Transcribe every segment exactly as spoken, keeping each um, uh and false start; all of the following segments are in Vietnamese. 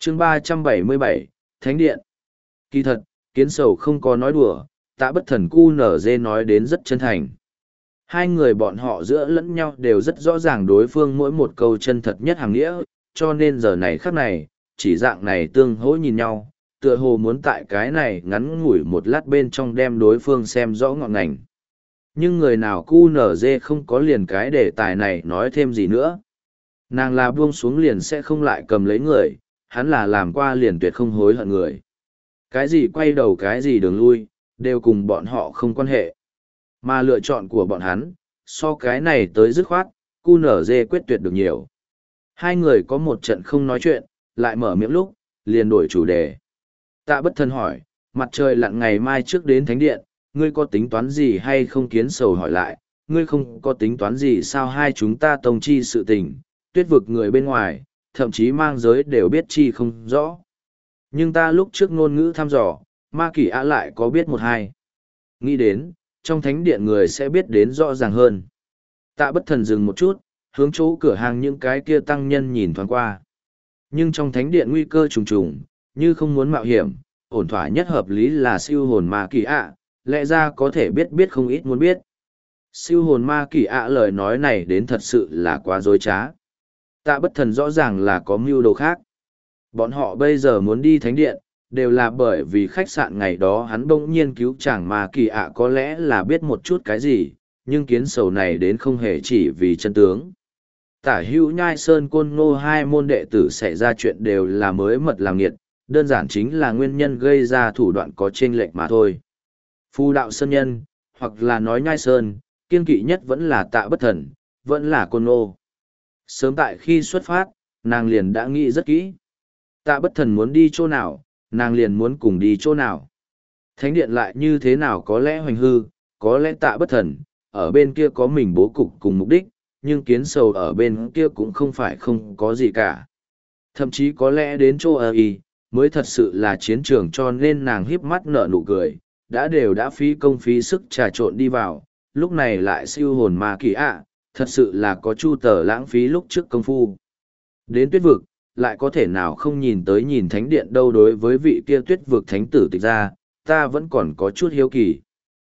chương ba trăm bảy mươi bảy, Thánh Điện. Kỳ thật, kiến sầu không có nói đùa, tạ bất thần cu nở dê nói đến rất chân thành. Hai người bọn họ giữa lẫn nhau đều rất rõ ràng đối phương mỗi một câu chân thật nhất hàng nghĩa, cho nên giờ này khắc này, chỉ dạng này tương hỗ nhìn nhau, tựa hồ muốn tại cái này ngắn ngủi một lát bên trong đem đối phương xem rõ ngọn ngành. Nhưng người nào cu nở dê không có liền cái đề tài này nói thêm gì nữa. Nàng là buông xuống liền sẽ không lại cầm lấy người, hắn là làm qua liền tuyệt không hối hận người. Cái gì quay đầu cái gì đường lui, đều cùng bọn họ không quan hệ. Mà lựa chọn của bọn hắn, so cái này tới dứt khoát, cu nở dê quyết tuyệt được nhiều. Hai người có một trận không nói chuyện, lại mở miệng lúc, liền đổi chủ đề. Tạ bất thần hỏi, mặt trời lặn ngày mai trước đến thánh điện, ngươi có tính toán gì hay không? Kiến sầu hỏi lại, ngươi không có tính toán gì sao? Hai chúng ta tông chi sự tình, tuyết vực người bên ngoài, thậm chí mang giới đều biết chi không rõ. Nhưng ta lúc trước ngôn ngữ thăm dò, ma kỷ ạ lại có biết một hai. Nghĩ đến, trong thánh điện người sẽ biết đến rõ ràng hơn. Tạ bất thần dừng một chút, hướng chỗ cửa hàng những cái kia tăng nhân nhìn thoáng qua. Nhưng trong thánh điện nguy cơ trùng trùng, như không muốn mạo hiểm, ổn thỏa nhất hợp lý là siêu hồn ma kỳ ạ, lẽ ra có thể biết biết không ít muốn biết. Siêu hồn ma kỳ ạ lời nói này đến thật sự là quá dối trá. Tạ bất thần rõ ràng là có mưu đồ khác. Bọn họ bây giờ muốn đi thánh điện, đều là bởi vì khách sạn ngày đó hắn bỗng nhiên cứu chàng ma kỳ ạ có lẽ là biết một chút cái gì, nhưng kiến sầu này đến không hề chỉ vì chân tướng. Tả hữu nhai sơn côn ngô hai môn đệ tử xảy ra chuyện đều là mới mật làm nghiệt, đơn giản chính là nguyên nhân gây ra thủ đoạn có chênh lệch mà thôi. Phu đạo sơn nhân, hoặc là nói nhai sơn, kiên kỵ nhất vẫn là tạ bất thần, vẫn là côn ngô. Sớm tại khi xuất phát, nàng liền đã nghĩ rất kỹ. Tạ bất thần muốn đi chỗ nào, nàng liền muốn cùng đi chỗ nào. Thánh điện lại như thế nào có lẽ hoành hư, có lẽ tạ bất thần, ở bên kia có mình bố cục cùng mục đích, nhưng kiến sầu ở bên kia cũng không phải không có gì cả. Thậm chí có lẽ đến chỗ ở y, mới thật sự là chiến trường cho nên nàng híp mắt nở nụ cười, đã đều đã phí công phí sức trà trộn đi vào, lúc này lại siêu hồn ma kỳ ạ, thật sự là có chu tờ lãng phí lúc trước công phu. Đến tuyết vực, lại có thể nào không nhìn tới nhìn thánh điện đâu. Đối với vị kia tuyết vực thánh tử tịch ra, ta vẫn còn có chút hiếu kỳ.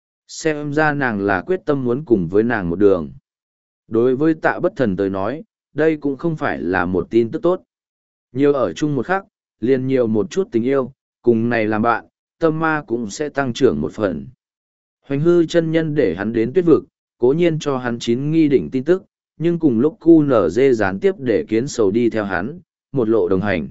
Xem ra nàng là quyết tâm muốn cùng với nàng một đường. Đối với tạ bất thần tới nói, đây cũng không phải là một tin tức tốt. Nhiều ở chung một khắc, liền nhiều một chút tình yêu, cùng này làm bạn, tâm ma cũng sẽ tăng trưởng một phần. Hoành hư chân nhân để hắn đến tuyết vực, cố nhiên cho hắn chín nghi đỉnh tin tức, nhưng cùng lúc cu nở dê gián tiếp để kiến sầu đi theo hắn, một lộ đồng hành.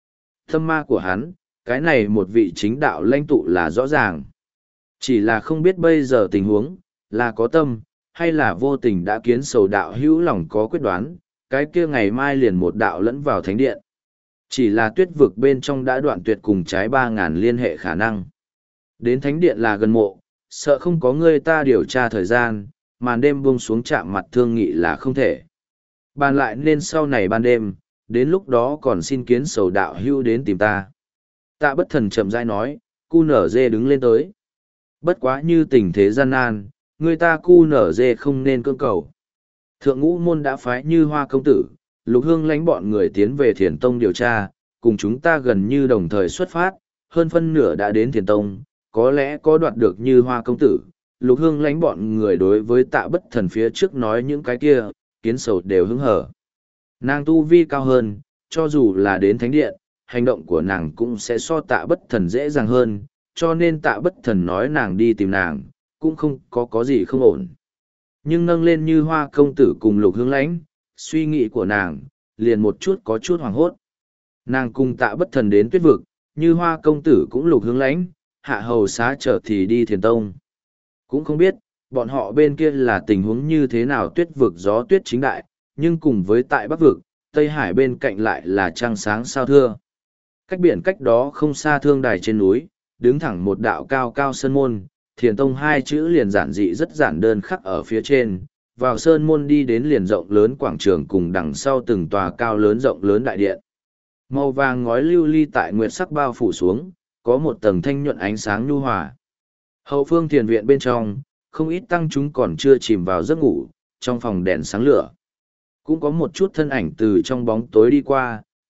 Tâm ma của hắn, cái này một vị chính đạo lãnh tụ là rõ ràng. Chỉ là không biết bây giờ tình huống, là có tâm, hay là vô tình đã kiến sầu đạo hữu lòng có quyết đoán, cái kia ngày mai liền một đạo lẫn vào thánh điện. Chỉ là tuyết vực bên trong đã đoạn tuyệt cùng trái ba ngàn liên hệ khả năng. Đến thánh điện là gần mộ, sợ không có người ta điều tra thời gian, màn đêm buông xuống chạm mặt thương nghị là không thể. Bàn lại nên sau này ban đêm, đến lúc đó còn xin kiến sầu đạo hưu đến tìm ta. Tạ bất thần chậm rãi nói, cu nở dê đứng lên tới. Bất quá như tình thế gian nan, người ta cu nở dê không nên cưỡng cầu. Thượng ngũ môn đã phái như hoa công tử, lục hương lánh bọn người tiến về thiền tông điều tra, cùng chúng ta gần như đồng thời xuất phát, hơn phân nửa đã đến thiền tông, có lẽ có đoạt được như hoa công tử. Lục hương lánh bọn người đối với tạ bất thần phía trước nói những cái kia, kiến sầu đều hứng hở. Nàng tu vi cao hơn, cho dù là đến thánh điện, hành động của nàng cũng sẽ so tạ bất thần dễ dàng hơn, cho nên tạ bất thần nói nàng đi tìm nàng, cũng không có có gì không ổn. Nhưng nâng lên như hoa công tử cùng lục hương lãnh, suy nghĩ của nàng, liền một chút có chút hoảng hốt. Nàng cùng tạ bất thần đến tuyết vực, như hoa công tử cũng lục hương lãnh, hạ hầu xá trở thì đi thiền tông. Cũng không biết, bọn họ bên kia là tình huống như thế nào. Tuyết vực gió tuyết chính đại, nhưng cùng với tại Bắc vực, Tây Hải bên cạnh lại là trăng sáng sao thưa. Cách biển cách đó không xa thương đài trên núi, đứng thẳng một đạo cao cao sơn môn, thiền tông hai chữ liền giản dị rất giản đơn khắc ở phía trên. Vào sơn môn đi đến liền rộng lớn quảng trường cùng đằng sau từng tòa cao lớn rộng lớn đại điện. Màu vàng ngói lưu ly tại nguyệt sắc bao phủ xuống, có một tầng thanh nhuận ánh sáng nhu hòa. Hậu phương thiền viện bên trong, không ít tăng chúng còn chưa chìm vào giấc ngủ, trong phòng đèn sáng lửa. Cũng có một chút thân ảnh từ trong bóng tối đi qua,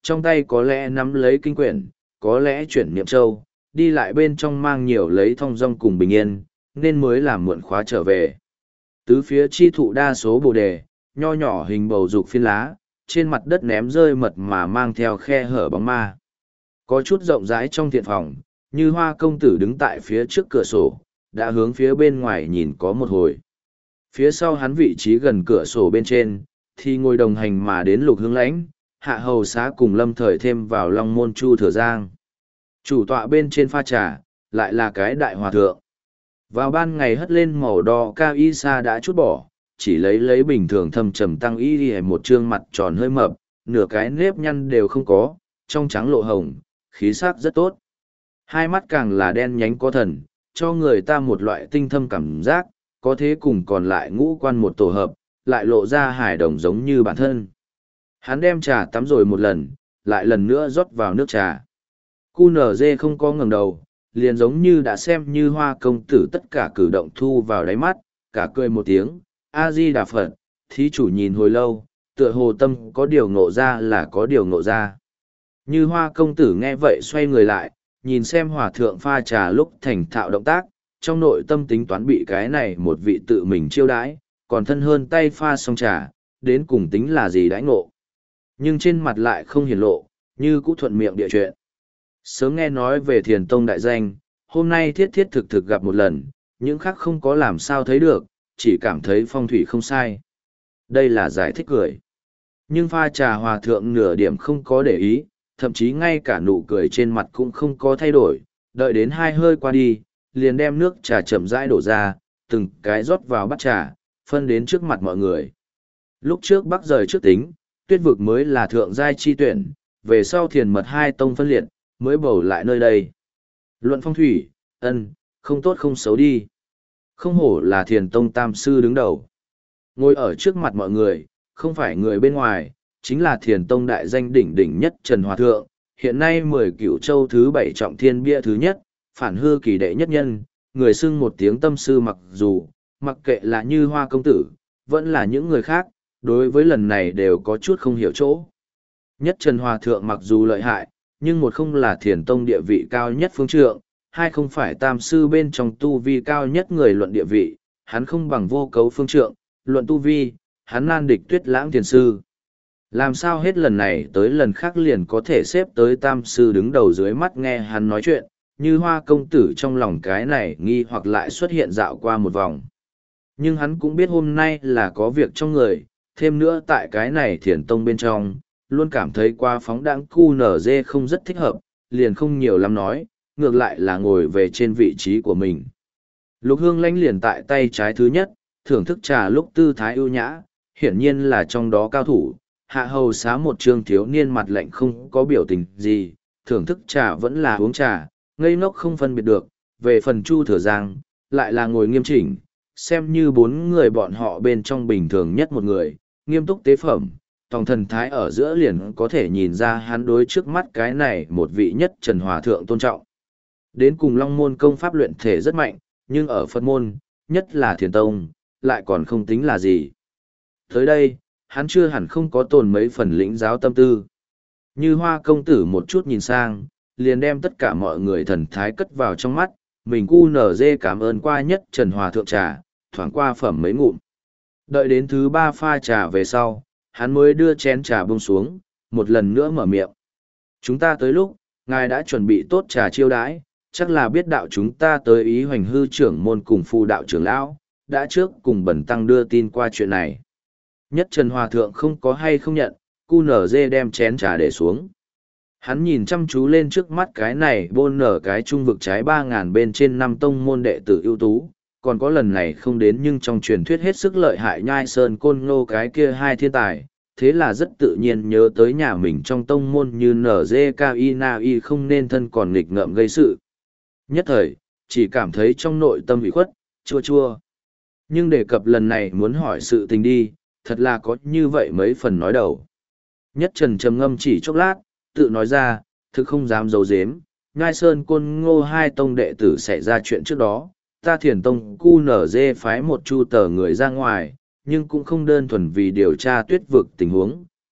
trong tay có lẽ nắm lấy kinh quyển, có lẽ chuyển niệm châu, đi lại bên trong mang nhiều lấy thong dong cùng bình yên, nên mới làm muộn khóa trở về. Tứ phía chi thụ đa số bồ đề, nho nhỏ hình bầu dục phiên lá, trên mặt đất ném rơi mật mà mang theo khe hở bóng ma. Có chút rộng rãi trong thiện phòng, Như Hoa công tử đứng tại phía trước cửa sổ, đã hướng phía bên ngoài nhìn có một hồi. Phía sau hắn vị trí gần cửa sổ bên trên, thì ngồi đồng hành mà đến Lục Hương Lãnh, Hạ Hầu Xá cùng Lâm Thời thêm vào Long Môn Chu Thừa Giang. Chủ tọa bên trên pha trà, lại là cái đại hòa thượng. Vào ban ngày hất lên màu đỏ cao y sa đã chút bỏ, chỉ lấy lấy bình thường thâm trầm tăng y đi một trương mặt tròn hơi mập, nửa cái nếp nhăn đều không có, trong trắng lộ hồng, khí sắc rất tốt. Hai mắt càng là đen nhánh có thần, cho người ta một loại tinh thâm cảm giác, có thế cùng còn lại ngũ quan một tổ hợp, lại lộ ra hài đồng giống như bản thân. Hắn đem trà tắm rồi một lần, lại lần nữa rót vào nước trà. Cu nở dê không có ngẩng đầu, liền giống như đã xem Như Hoa công tử tất cả cử động thu vào đáy mắt, cả cười một tiếng, A-di-đà Phật, thí chủ nhìn hồi lâu, tựa hồ tâm có điều ngộ ra là có điều ngộ ra. Như Hoa công tử nghe vậy xoay người lại, nhìn xem hòa thượng pha trà lúc thành thạo động tác, trong nội tâm tính toán bị cái này một vị tự mình chiêu đãi, còn thân hơn tay pha xong trà, đến cùng tính là gì đãi ngộ. Nhưng trên mặt lại không hiển lộ, như cũ thuận miệng địa chuyện. Sớm nghe nói về Thiền Tông đại danh, hôm nay thiết thiết thực thực gặp một lần, những khác không có làm sao thấy được, chỉ cảm thấy phong thủy không sai. Đây là giải thích cười. Nhưng pha trà hòa thượng nửa điểm không có để ý, thậm chí ngay cả nụ cười trên mặt cũng không có thay đổi, đợi đến hai hơi qua đi, liền đem nước trà chậm rãi đổ ra, từng cái rót vào bát trà, phân đến trước mặt mọi người. Lúc trước bắc rời trước tính, tuyết vực mới là thượng giai chi tuyển, về sau thiền mật hai tông phân liệt, mới bầu lại nơi đây. Luận phong thủy, ân, không tốt không xấu đi. Không hổ là thiền tông tam sư đứng đầu. Ngồi ở trước mặt mọi người, không phải người bên ngoài, chính là thiền tông đại danh đỉnh đỉnh nhất Trần Hòa Thượng, hiện nay mười cửu châu thứ bảy trọng thiên bia thứ nhất, phản hư kỳ đệ nhất nhân, người xưng một tiếng tâm sư mặc dù, mặc kệ là Như Hoa công tử, vẫn là những người khác, đối với lần này đều có chút không hiểu chỗ. Nhất Trần Hòa Thượng mặc dù lợi hại, nhưng một không là thiền tông địa vị cao nhất phương trượng, hai không phải tam sư bên trong tu vi cao nhất người luận địa vị, hắn không bằng vô cấu phương trượng, luận tu vi, hắn nan địch Tuyết Lãng thiền sư. Làm sao hết lần này tới lần khác liền có thể xếp tới tam sư đứng đầu dưới mắt nghe hắn nói chuyện, Như Hoa công tử trong lòng cái này nghi hoặc lại xuất hiện dạo qua một vòng. Nhưng hắn cũng biết hôm nay là có việc trong người, thêm nữa tại cái này thiền tông bên trong, luôn cảm thấy qua phóng đãng cu nở dê không rất thích hợp, liền không nhiều lắm nói, ngược lại là ngồi về trên vị trí của mình. Lục Hương Lãnh liền tại tay trái thứ nhất, thưởng thức trà lúc tư thái ưu nhã, hiển nhiên là trong đó cao thủ. Hạ Hầu Xá một trương thiếu niên mặt lạnh không có biểu tình gì, thưởng thức trà vẫn là uống trà, ngây ngốc không phân biệt được. Về phần Chu Thừa Giang, lại là ngồi nghiêm chỉnh, xem như bốn người bọn họ bên trong bình thường nhất một người, nghiêm túc tế phẩm, tòng thần thái ở giữa liền có thể nhìn ra hắn đối trước mắt cái này một vị nhất Trần Hòa Thượng tôn trọng. Đến cùng Long Môn công pháp luyện thể rất mạnh, nhưng ở Phật môn, nhất là Thiền Tông, lại còn không tính là gì. Tới đây, hắn chưa hẳn không có tồn mấy phần lĩnh giáo tâm tư. Như Hoa công tử một chút nhìn sang, liền đem tất cả mọi người thần thái cất vào trong mắt, mình cu nở dê cảm ơn qua nhất Trần Hòa Thượng trà, thoảng qua phẩm mấy ngụm. Đợi đến thứ ba pha trà về sau, hắn mới đưa chén trà buông xuống, một lần nữa mở miệng. Chúng ta tới lúc, ngài đã chuẩn bị tốt trà chiêu đãi, chắc là biết đạo chúng ta tới ý hoành hư trưởng môn cùng phù đạo trưởng lão, đã trước cùng bẩn tăng đưa tin qua chuyện này. Nhất Trần Hòa Thượng không có hay không nhận, cu nở dê đem chén trà để xuống. Hắn nhìn chăm chú lên trước mắt cái này bôn nở cái trung vực trái ba ngàn bên trên năm tông môn đệ tử ưu tú, còn có lần này không đến nhưng trong truyền thuyết hết sức lợi hại nhai sơn côn ngô cái kia hai thiên tài, thế là rất tự nhiên nhớ tới nhà mình trong tông môn như nở dê ca y na y không nên thân còn nghịch ngợm gây sự. Nhất thời, chỉ cảm thấy trong nội tâm ủy khuất, chua chua. Nhưng đề cập lần này muốn hỏi sự tình đi, thật là có như vậy mấy phần nói đầu. Nhất Trần trầm ngâm chỉ chốc lát, tự nói ra, thực không dám giấu giếm, Ngai Sơn Côn Ngô hai tông đệ tử xảy ra chuyện trước đó, ta Thiền Tông cu nở dê phái một chu tờ người ra ngoài, nhưng cũng không đơn thuần vì điều tra tuyết vực tình huống,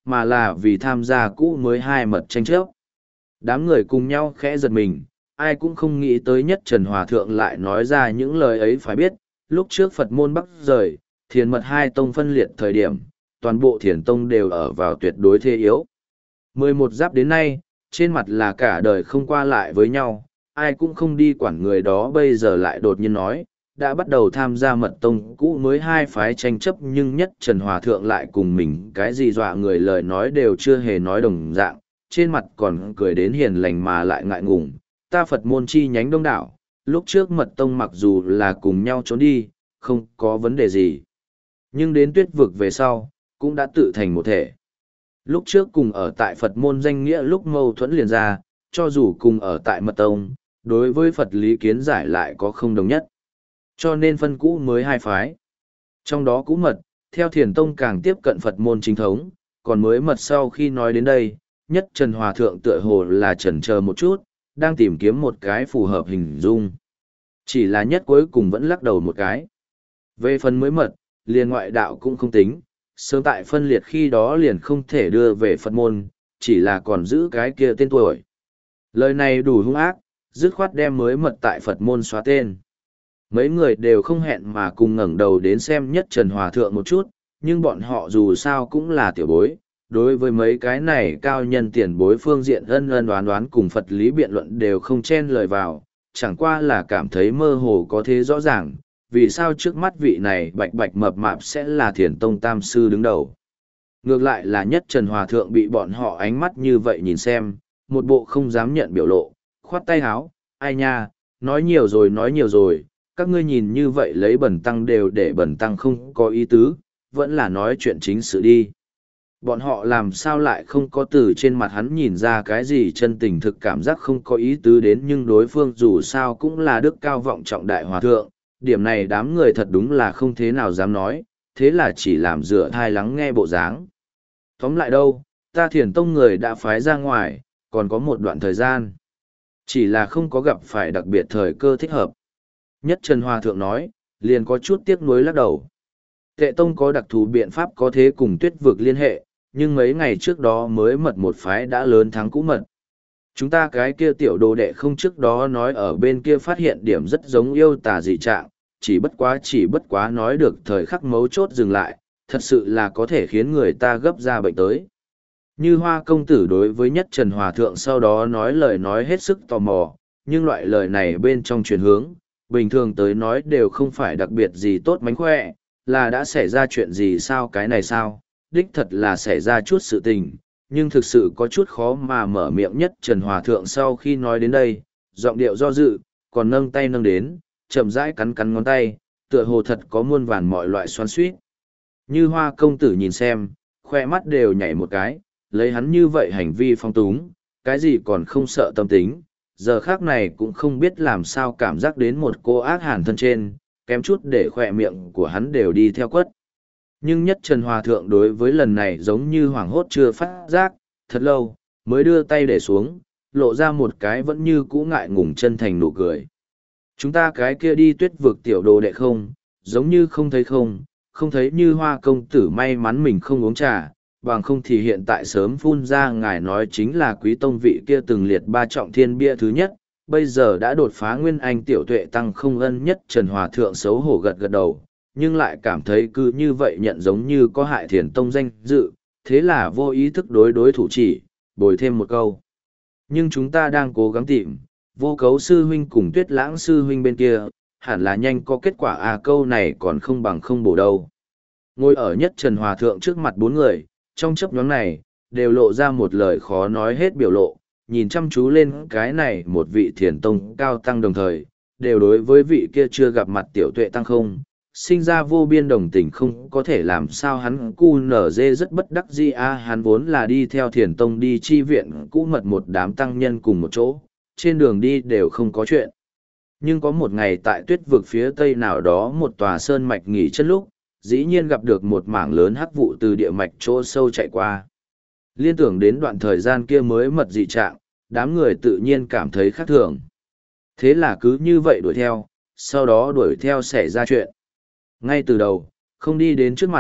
mà là vì tham gia cũ mới hai mật tranh chấp. Đám người cùng nhau khẽ giật mình, ai cũng không nghĩ tới Nhất Trần Hòa Thượng lại nói ra những lời ấy. Phải biết, lúc trước Phật môn Bắc rời, thiền mật hai tông phân liệt thời điểm, toàn bộ thiền tông đều ở vào tuyệt đối thế yếu. Mười một giáp đến nay, trên mặt là cả đời không qua lại với nhau, ai cũng không đi quản người đó bây giờ lại đột nhiên nói, đã bắt đầu tham gia mật tông cũ mới hai phái tranh chấp, nhưng Nhất Trần Hòa Thượng lại cùng mình cái gì dọa người lời nói đều chưa hề nói đồng dạng, trên mặt còn cười đến hiền lành mà lại ngại ngùng. Ta Phật môn chi nhánh đông đảo, lúc trước mật tông mặc dù là cùng nhau trốn đi, không có vấn đề gì. Nhưng đến tuyết vực về sau, cũng đã tự thành một thể. Lúc trước cùng ở tại Phật môn danh nghĩa lúc mâu thuẫn liền ra, cho dù cùng ở tại mật tông, đối với Phật lý kiến giải lại có không đồng nhất. Cho nên phân cũ mới hai phái. Trong đó cũ mật, theo thiền tông càng tiếp cận Phật môn chính thống, còn mới mật sau khi nói đến đây, Nhất Trần Hòa Thượng tựa hồ là chần chờ một chút, đang tìm kiếm một cái phù hợp hình dung. Chỉ là nhất cuối cùng vẫn lắc đầu một cái. Về phần mới mật, liền ngoại đạo cũng không tính, sớm tại phân liệt khi đó liền không thể đưa về Phật môn, chỉ là còn giữ cái kia tên tuổi. Lời này đủ hung ác, dứt khoát đem mới mật tại Phật môn xóa tên. Mấy người đều không hẹn mà cùng ngẩng đầu đến xem Nhất Trần Hòa Thượng một chút, nhưng bọn họ dù sao cũng là tiểu bối. Đối với mấy cái này cao nhân tiền bối phương diện ân ân đoán đoán cùng Phật lý biện luận đều không chen lời vào, chẳng qua là cảm thấy mơ hồ có thế rõ ràng, vì sao trước mắt vị này bạch bạch mập mạp sẽ là thiền tông tam sư đứng đầu. Ngược lại là Nhất Trần Hòa Thượng bị bọn họ ánh mắt như vậy nhìn xem, một bộ không dám nhận biểu lộ, khoát tay háo, ai nha, nói nhiều rồi nói nhiều rồi, các ngươi nhìn như vậy lấy bẩn tăng đều để bẩn tăng không có ý tứ, vẫn là nói chuyện chính sự đi. Bọn họ làm sao lại không có từ trên mặt hắn nhìn ra cái gì chân tình thực cảm giác không có ý tứ đến, nhưng đối phương dù sao cũng là đức cao vọng trọng đại hòa thượng, điểm này đám người thật đúng là không thế nào dám nói, thế là chỉ làm dựa thai lắng nghe bộ dáng. Tóm lại đâu, ta thiền tông người đã phái ra ngoài, còn có một đoạn thời gian. Chỉ là không có gặp phải đặc biệt thời cơ thích hợp. Nhất Trần Hòa Thượng nói, liền có chút tiếc nuối lắc đầu. Tệ tông có đặc thù biện pháp có thế cùng tuyết vực liên hệ, nhưng mấy ngày trước đó mới mật một phái đã lớn thắng cũ mật. Chúng ta cái kia tiểu đồ đệ không trước đó nói ở bên kia phát hiện điểm rất giống yêu tà dị trạng, chỉ bất quá chỉ bất quá nói được thời khắc mấu chốt dừng lại, thật sự là có thể khiến người ta gấp ra bệnh tới. Như Hoa công tử đối với Nhất Trần Hòa Thượng sau đó nói lời nói hết sức tò mò, nhưng loại lời này bên trong chuyển hướng, bình thường tới nói đều không phải đặc biệt gì tốt mánh khỏe, là đã xảy ra chuyện gì sao cái này sao, đích thật là xảy ra chút sự tình, nhưng thực sự có chút khó mà mở miệng. Nhất Trần Hòa Thượng sau khi nói đến đây, giọng điệu do dự, còn nâng tay nâng đến, chậm rãi cắn cắn ngón tay, tựa hồ thật có muôn vàn mọi loại xoắn xuýt. Như Hoa công tử nhìn xem, khoe mắt đều nhảy một cái, lấy hắn như vậy hành vi phong túng, cái gì còn không sợ tâm tính, giờ khác này cũng không biết làm sao cảm giác đến một cô ác hàn thân trên, kém chút để khoe miệng của hắn đều đi theo quất. Nhưng Nhất Trần Hòa Thượng đối với lần này giống như hoảng hốt chưa phát giác, thật lâu, mới đưa tay để xuống, lộ ra một cái vẫn như cũ ngại ngùng chân thành nụ cười. Chúng ta cái kia đi tuyết vực tiểu đồ đệ không, giống như không thấy không, không thấy Như Hoa công tử may mắn mình không uống trà, bằng không thì hiện tại sớm phun ra ngài nói chính là quý tông vị kia từng liệt ba trọng thiên bia thứ nhất, bây giờ đã đột phá nguyên anh tiểu tuệ tăng không ân. Nhất Trần Hòa Thượng xấu hổ gật gật đầu, nhưng lại cảm thấy cứ như vậy nhận giống như có hại thiền tông danh dự, thế là vô ý thức đối đối thủ chỉ, bồi thêm một câu. Nhưng chúng ta đang cố gắng tìm, Vô Cấu sư huynh cùng Tuyết Lãng sư huynh bên kia, hẳn là nhanh có kết quả à, câu này còn không bằng không bổ đâu. Ngồi ở Nhất Trần Hòa Thượng trước mặt bốn người, trong chấp nhóm này, đều lộ ra một lời khó nói hết biểu lộ, nhìn chăm chú lên cái này một vị thiền tông cao tăng, đồng thời, đều đối với vị kia chưa gặp mặt tiểu tuệ tăng không, sinh ra vô biên đồng tình. Không có thể làm sao hắn cu nở dê rất bất đắc dĩ a, hắn vốn là đi theo thiền tông đi chi viện cũ mật một đám tăng nhân cùng một chỗ, trên đường đi đều không có chuyện. Nhưng có một ngày tại tuyết vực phía tây nào đó một tòa sơn mạch nghỉ chân lúc, dĩ nhiên gặp được một mảng lớn hắc vụ từ địa mạch chỗ sâu chạy qua. Liên tưởng đến đoạn thời gian kia mới mật dị trạng, đám người tự nhiên cảm thấy khác thường. Thế là cứ như vậy đuổi theo, sau đó đuổi theo xảy ra chuyện. Ngay từ đầu, không đi đến trước mặt,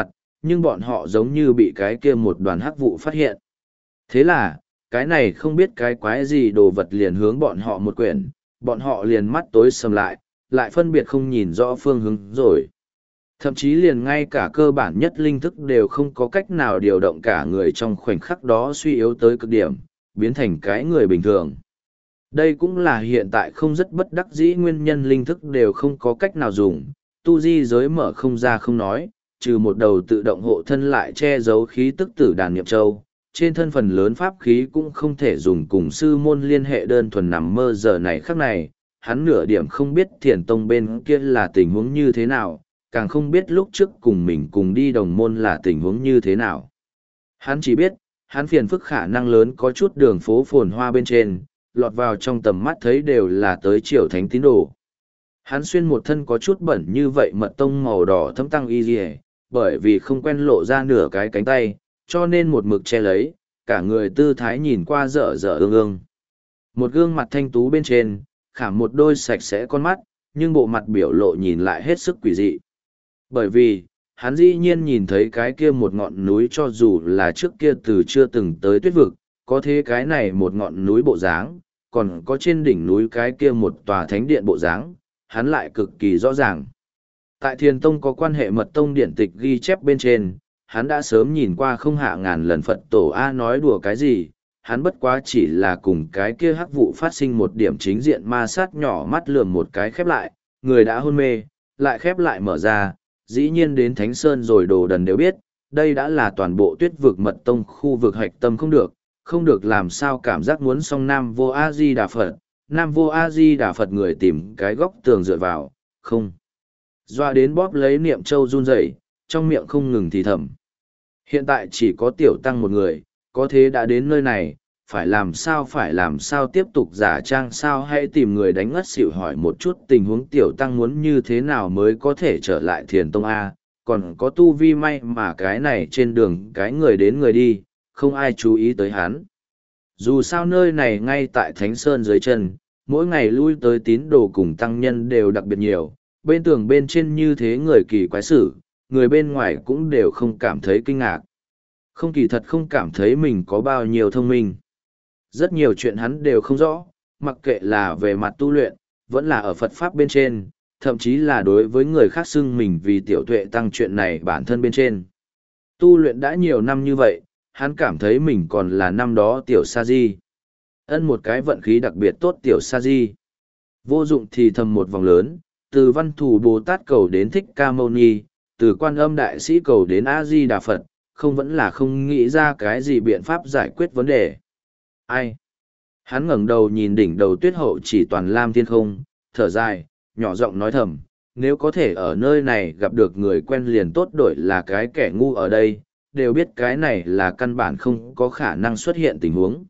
nhưng bọn họ giống như bị cái kia một đoàn hắc vụ phát hiện. Thế là, cái này không biết cái quái gì đồ vật liền hướng bọn họ một quyển, bọn họ liền mắt tối sầm lại, lại phân biệt không nhìn rõ phương hướng rồi. Thậm chí liền ngay cả cơ bản nhất linh thức đều không có cách nào điều động cả người trong khoảnh khắc đó suy yếu tới cực điểm, biến thành cái người bình thường. Đây cũng là hiện tại không rất bất đắc dĩ nguyên nhân linh thức đều không có cách nào dùng, tu di giới mở không ra không nói, trừ một đầu tự động hộ thân lại che giấu khí tức tử đàn niệm châu. Trên thân phần lớn pháp khí cũng không thể dùng cùng sư môn liên hệ đơn thuần nằm mơ giờ này khắc này, hắn nửa điểm không biết thiền tông bên kia là tình huống như thế nào, càng không biết lúc trước cùng mình cùng đi đồng môn là tình huống như thế nào. Hắn chỉ biết, hắn phiền phức khả năng lớn có chút đường phố phồn hoa bên trên, lọt vào trong tầm mắt thấy đều là tới triều thánh tín đồ. Hắn xuyên một thân có chút bẩn như vậy mật tông màu đỏ thấm tăng y dì bởi vì không quen lộ ra nửa cái cánh tay, cho nên một mực che lấy, cả người tư thái nhìn qua dở dở ương ương. Một gương mặt thanh tú bên trên, khảm một đôi sạch sẽ con mắt, nhưng bộ mặt biểu lộ nhìn lại hết sức quỷ dị. Bởi vì, hắn dĩ nhiên nhìn thấy cái kia một ngọn núi cho dù là trước kia từ chưa từng tới tuyết vực, có thế cái này một ngọn núi bộ dáng, còn có trên đỉnh núi cái kia một tòa thánh điện bộ dáng, hắn lại cực kỳ rõ ràng. Tại Thiền Tông có quan hệ mật tông điện tịch ghi chép bên trên, hắn đã sớm nhìn qua không hạ ngàn lần Phật tổ A nói đùa cái gì, hắn bất quá chỉ là cùng cái kia hắc vụ phát sinh một điểm chính diện ma sát nhỏ mắt lườm một cái khép lại, người đã hôn mê, lại khép lại mở ra, dĩ nhiên đến Thánh Sơn rồi đồ đần đều biết, đây đã là toàn bộ tuyết vực mật tông khu vực hạch tâm không được, không được làm sao cảm giác muốn song Nam Vô A Di Đà Phật, Nam Vô A Di Đà Phật người tìm cái góc tường dựa vào, không. Doa đến bóp lấy niệm châu run rẩy, trong miệng không ngừng thì thầm. Hiện tại chỉ có tiểu tăng một người, có thế đã đến nơi này, phải làm sao phải làm sao tiếp tục giả trang sao hãy tìm người đánh ngất xỉu hỏi một chút tình huống tiểu tăng muốn như thế nào mới có thể trở lại thiền tông A, còn có tu vi may mà cái này trên đường cái người đến người đi, không ai chú ý tới hắn. Dù sao nơi này ngay tại Thánh Sơn dưới chân, mỗi ngày lui tới tín đồ cùng tăng nhân đều đặc biệt nhiều, bên tường bên trên như thế người kỳ quái xử, người bên ngoài cũng đều không cảm thấy kinh ngạc. Không kỳ thật không cảm thấy mình có bao nhiêu thông minh. Rất nhiều chuyện hắn đều không rõ, mặc kệ là về mặt tu luyện, vẫn là ở Phật Pháp bên trên, thậm chí là đối với người khác xưng mình vì tiểu tuệ tăng chuyện này bản thân bên trên. Tu luyện đã nhiều năm như vậy, hắn cảm thấy mình còn là năm đó tiểu sa di. Ân một cái vận khí đặc biệt tốt tiểu sa di. Vô dụng thì thầm một vòng lớn, từ văn thù Bồ Tát cầu đến Thích Ca Mâu Ni, từ quan âm đại sĩ cầu đến A Di Đà Phật, không vẫn là không nghĩ ra cái gì biện pháp giải quyết vấn đề. Ai? Hắn ngẩng đầu nhìn đỉnh đầu tuyết hậu chỉ toàn lam thiên không, thở dài, nhỏ giọng nói thầm, nếu có thể ở nơi này gặp được người quen liền tốt đổi là cái kẻ ngu ở đây, đều biết cái này là căn bản không có khả năng xuất hiện tình huống.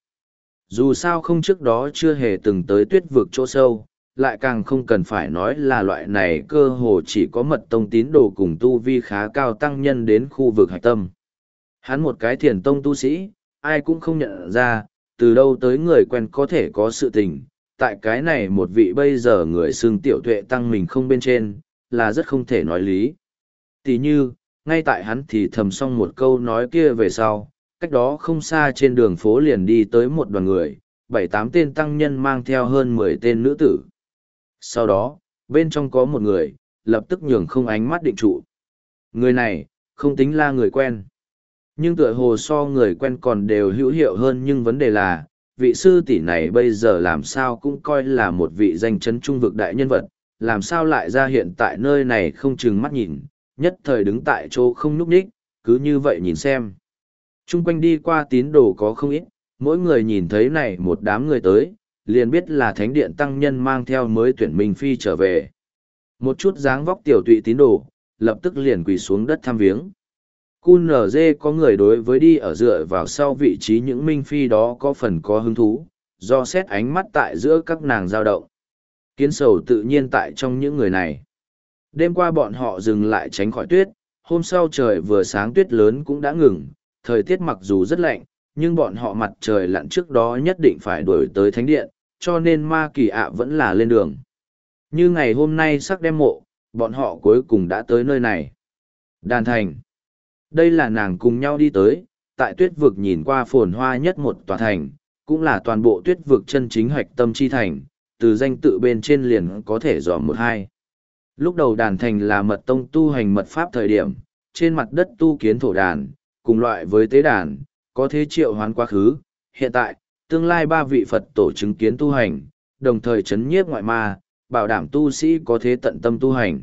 Dù sao không trước đó chưa hề từng tới tuyết vực chỗ sâu, lại càng không cần phải nói là loại này cơ hồ chỉ có mật tông tín đồ cùng tu vi khá cao tăng nhân đến khu vực hạch tâm. Hắn một cái thiền tông tu sĩ, ai cũng không nhận ra, từ đâu tới người quen có thể có sự tình, tại cái này một vị bây giờ người xưng tiểu tuệ tăng mình không bên trên, là rất không thể nói lý. Tỷ như, ngay tại hắn thì thầm xong một câu nói kia về sau, cách đó không xa trên đường phố liền đi tới một đoàn người, bảy tám tên tăng nhân mang theo hơn mười tên nữ tử. Sau đó, bên trong có một người, lập tức nhường không ánh mắt định trụ. Người này, không tính là người quen. Nhưng tựa hồ so người quen còn đều hữu hiệu hơn nhưng vấn đề là, vị sư tỷ này bây giờ làm sao cũng coi là một vị danh chấn trung vực đại nhân vật, làm sao lại ra hiện tại nơi này không chừng mắt nhìn, nhất thời đứng tại chỗ không nhúc nhích, cứ như vậy nhìn xem. Trung quanh đi qua tín đồ có không ít, mỗi người nhìn thấy này một đám người tới, liền biết là thánh điện tăng nhân mang theo mới tuyển Minh Phi trở về. Một chút dáng vóc tiểu tụy tín đồ, lập tức liền quỳ xuống đất thăm viếng. quy en giê có người đối với đi ở dựa vào sau vị trí những Minh Phi đó có phần có hứng thú, do xét ánh mắt tại giữa các nàng dao động. Kiến sầu tự nhiên tại trong những người này. Đêm qua bọn họ dừng lại tránh khỏi tuyết, hôm sau trời vừa sáng tuyết lớn cũng đã ngừng, thời tiết mặc dù rất lạnh, nhưng bọn họ mặt trời lặn trước đó nhất định phải đuổi tới thánh điện, cho nên ma kỳ ạ vẫn là lên đường. Như ngày hôm nay sắc đêm mộ, bọn họ cuối cùng đã tới nơi này. Đan thành. Đây là nàng cùng nhau đi tới, tại tuyết vực nhìn qua phồn hoa nhất một tòa thành, cũng là toàn bộ tuyết vực chân chính hạch tâm chi thành, từ danh tự bên trên liền có thể dòm một hai. Lúc đầu đàn thành là mật tông tu hành mật pháp thời điểm, trên mặt đất tu kiến thổ đàn, cùng loại với tế đàn, có thế triệu hoán quá khứ. Hiện tại, tương lai ba vị Phật tổ chứng kiến tu hành, đồng thời chấn nhiếp ngoại ma, bảo đảm tu sĩ có thế tận tâm tu hành.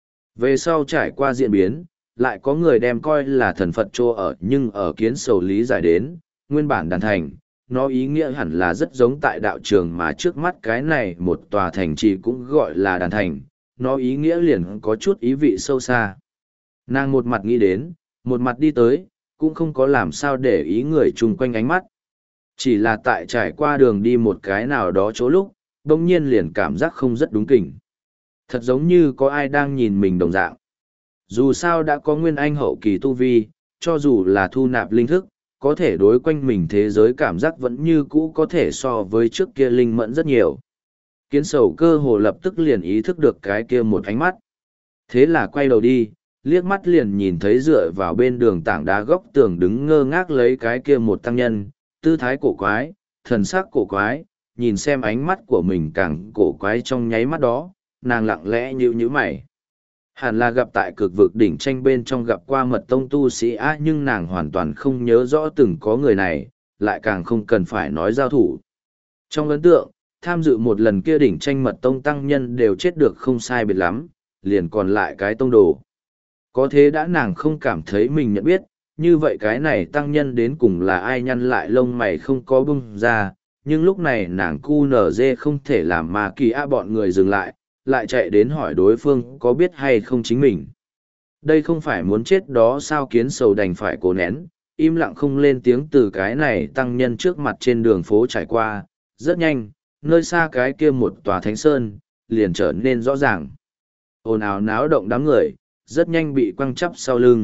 Về sau trải qua diễn biến, lại có người đem coi là thần Phật trô ở, nhưng ở kiến sầu lý giải đến, nguyên bản đàn thành, nó ý nghĩa hẳn là rất giống tại đạo trường mà trước mắt cái này một tòa thành trì cũng gọi là đàn thành, nó ý nghĩa liền có chút ý vị sâu xa. Nàng một mặt nghĩ đến, một mặt đi tới, cũng không có làm sao để ý người chung quanh ánh mắt. Chỉ là tại trải qua đường đi một cái nào đó chỗ lúc, đông nhiên liền cảm giác không rất đúng kỉnh. Thật giống như có ai đang nhìn mình đồng dạng. Dù sao đã có nguyên anh hậu kỳ tu vi, cho dù là thu nạp linh thức, có thể đối quanh mình thế giới cảm giác vẫn như cũ có thể so với trước kia linh mẫn rất nhiều. Kiến sầu cơ hồ lập tức liền ý thức được cái kia một ánh mắt. Thế là quay đầu đi, liếc mắt liền nhìn thấy dựa vào bên đường tảng đá góc tường đứng ngơ ngác lấy cái kia một tăng nhân, tư thái cổ quái, thần sắc cổ quái, nhìn xem ánh mắt của mình càng cổ quái trong nháy mắt đó, nàng lặng lẽ nhíu nhíu mày. Hẳn là gặp tại cực vực đỉnh tranh bên trong gặp qua mật tông tu sĩ á, nhưng nàng hoàn toàn không nhớ rõ từng có người này, lại càng không cần phải nói giao thủ. Trong ấn tượng, tham dự một lần kia đỉnh tranh mật tông tăng nhân đều chết được không sai biệt lắm, liền còn lại cái tông đồ. Có thế đã nàng không cảm thấy mình nhận biết, như vậy cái này tăng nhân đến cùng là ai, nhăn lại lông mày không có bung ra, nhưng lúc này nàng cu nở dê không thể làm mà kỳ a bọn người dừng lại, lại chạy đến hỏi đối phương có biết hay không chính mình. Đây không phải muốn chết đó sao, kiến sầu đành phải cố nén, im lặng không lên tiếng. Từ cái này tăng nhân trước mặt trên đường phố trải qua, rất nhanh, nơi xa cái kia một tòa thánh sơn, liền trở nên rõ ràng. Ồn ào náo động đám người, rất nhanh bị quăng chắp sau lưng.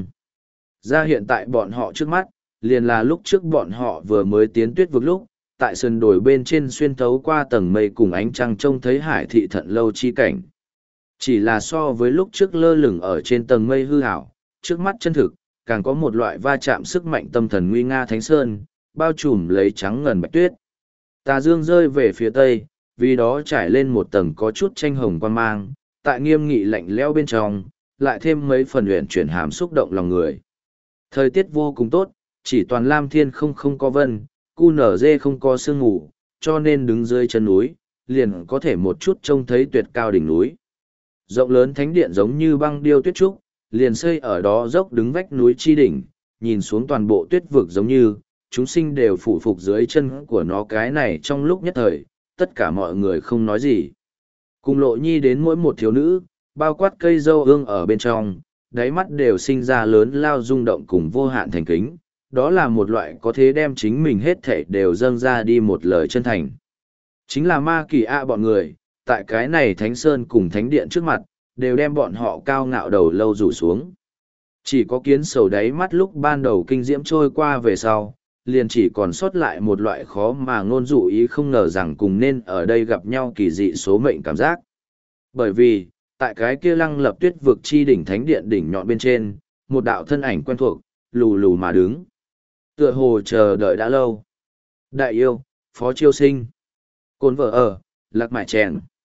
Ra hiện tại bọn họ trước mắt, liền là lúc trước bọn họ vừa mới tiến tuyết vực lúc, tại sườn đồi bên trên xuyên thấu qua tầng mây cùng ánh trăng trông thấy hải thị thận lâu chi cảnh. Chỉ là so với lúc trước lơ lửng ở trên tầng mây hư hảo, trước mắt chân thực, càng có một loại va chạm sức mạnh tâm thần nguy nga thánh sơn, bao trùm lấy trắng ngần bạch tuyết. Tà dương rơi về phía tây, vì đó trải lên một tầng có chút tranh hồng quan mang, tại nghiêm nghị lạnh lẽo bên trong, lại thêm mấy phần luyện chuyển hàm xúc động lòng người. Thời tiết vô cùng tốt, chỉ toàn lam thiên không không có vân, cu nở dê không có sương mù, cho nên đứng dưới chân núi, liền có thể một chút trông thấy tuyệt cao đỉnh núi. Rộng lớn thánh điện giống như băng điêu tuyết trúc, liền xây ở đó dốc đứng vách núi chi đỉnh, nhìn xuống toàn bộ tuyết vực giống như, chúng sinh đều phủ phục dưới chân của nó. Cái này trong lúc nhất thời, tất cả mọi người không nói gì. Cùng lộ nhi đến mỗi một thiếu nữ, bao quát cây dâu ương ở bên trong, đáy mắt đều sinh ra lớn lao rung động cùng vô hạn thành kính. Đó là một loại có thế đem chính mình hết thảy đều dâng ra đi một lời chân thành. Chính là ma kỳ a bọn người, tại cái này thánh sơn cùng thánh điện trước mặt, đều đem bọn họ cao ngạo đầu lâu rủ xuống. Chỉ có kiến sầu đáy mắt lúc ban đầu kinh diễm trôi qua về sau, liền chỉ còn sót lại một loại khó mà ngôn dụ ý không ngờ rằng cùng nên ở đây gặp nhau kỳ dị số mệnh cảm giác. Bởi vì, tại cái kia lăng lập tuyết vực chi đỉnh thánh điện đỉnh nhọn bên trên, một đạo thân ảnh quen thuộc, lù lù mà đứng. Tựa hồ chờ đợi đã lâu. Đại yêu, Phó Chiêu Sinh. Cồn vợ ở, lạc mải chèn.